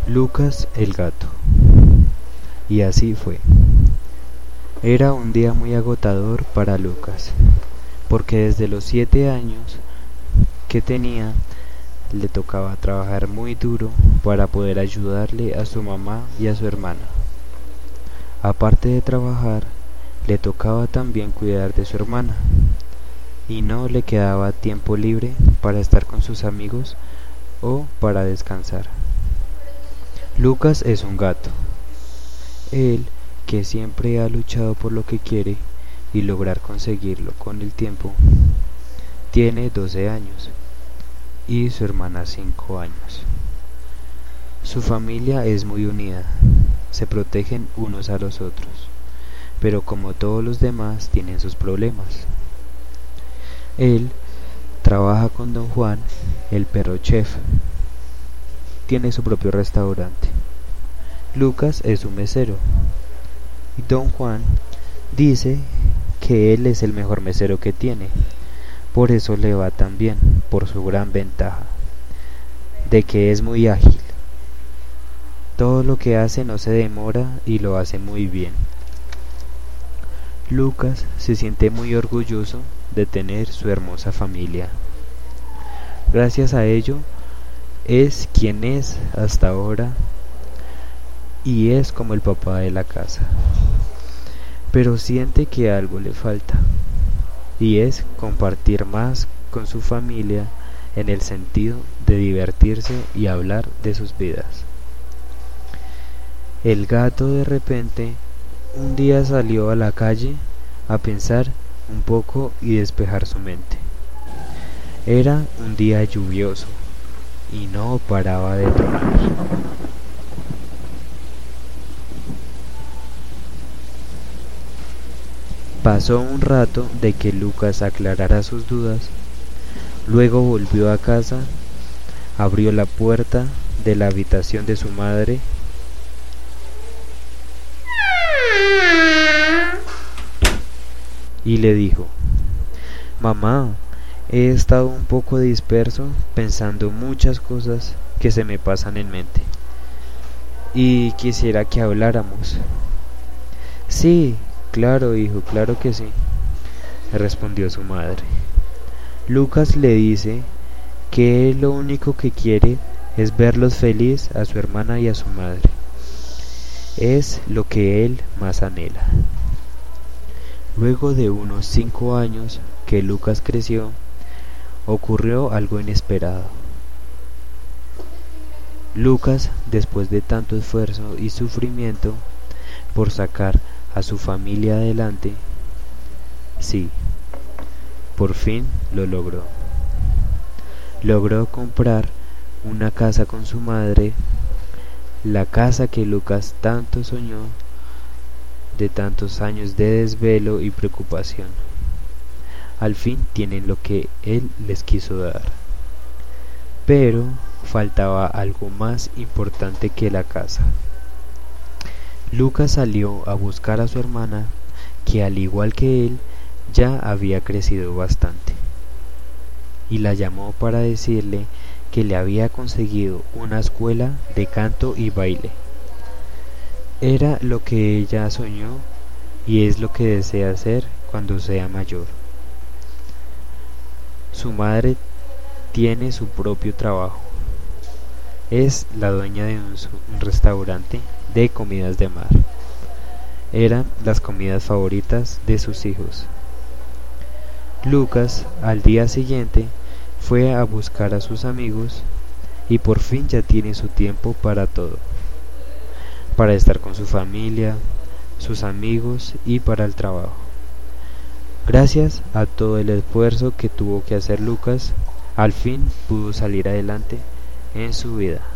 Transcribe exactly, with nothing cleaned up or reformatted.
Lucas el gato. Y así fue. Era un día muy agotador para Lucas, porque desde los siete años que tenía le tocaba trabajar muy duro para poder ayudarle a su mamá y a su hermana. Aparte de trabajar, le tocaba también cuidar de su hermana, y no le quedaba tiempo libre para estar con sus amigos o para descansar. Lucas es un gato. Él, que siempre ha luchado por lo que quiere y lograr conseguirlo con el tiempo, tiene doce años y su hermana cinco años. Su familia es muy unida, se protegen unos a los otros, pero como todos los demás tienen sus problemas. Él trabaja con Don Juan, el perro chef. Tiene su propio restaurante. Lucas es un mesero. Y Don Juan dice que él es el mejor mesero que tiene. Por eso le va tan bien, por su gran ventaja, de que es muy ágil. Todo lo que hace no se demora y lo hace muy bien. Lucas se siente muy orgulloso de tener su hermosa familia. Gracias a ello, es quien es hasta ahora y es como el papá de la casa. Pero siente que algo le falta, y es compartir más con su familia en el sentido de divertirse y hablar de sus vidas. El gato de repente un día salió a la calle a pensar un poco y despejar su mente. Era un día lluvioso y no paraba de tronar. Pasó un rato de que Lucas aclarara sus dudas, luego volvió a casa, abrió la puerta de la habitación de su madre y le dijo: «Mamá, he estado un poco disperso pensando muchas cosas que se me pasan en mente y quisiera que habláramos». «Sí, claro, hijo, claro que sí», respondió su madre. Lucas le dice que él lo único que quiere es verlos feliz a su hermana y a su madre. Es lo que él más anhela. Luego de unos cinco años que Lucas creció, ocurrió algo inesperado. Lucas, después de tanto esfuerzo y sufrimiento por sacar a su familia adelante, sí, por fin lo logró. Logró comprar una casa con su madre, la casa que Lucas tanto soñó, de tantos años de desvelo y preocupación. Al fin tienen lo que él les quiso dar. Pero faltaba algo más importante que la casa. Lucas salió a buscar a su hermana, que al igual que él ya había crecido bastante, y la llamó para decirle que le había conseguido una escuela de canto y baile. Era lo que ella soñó y es lo que desea hacer cuando sea mayor. Su madre tiene su propio trabajo. Es la dueña de un, un restaurante de comidas de mar. Eran las comidas favoritas de sus hijos. Lucas, al día siguiente, fue a buscar a sus amigos y por fin ya tiene su tiempo para todo. Para estar con su familia, sus amigos y para el trabajo. Gracias a todo el esfuerzo que tuvo que hacer Lucas, al fin pudo salir adelante en su vida.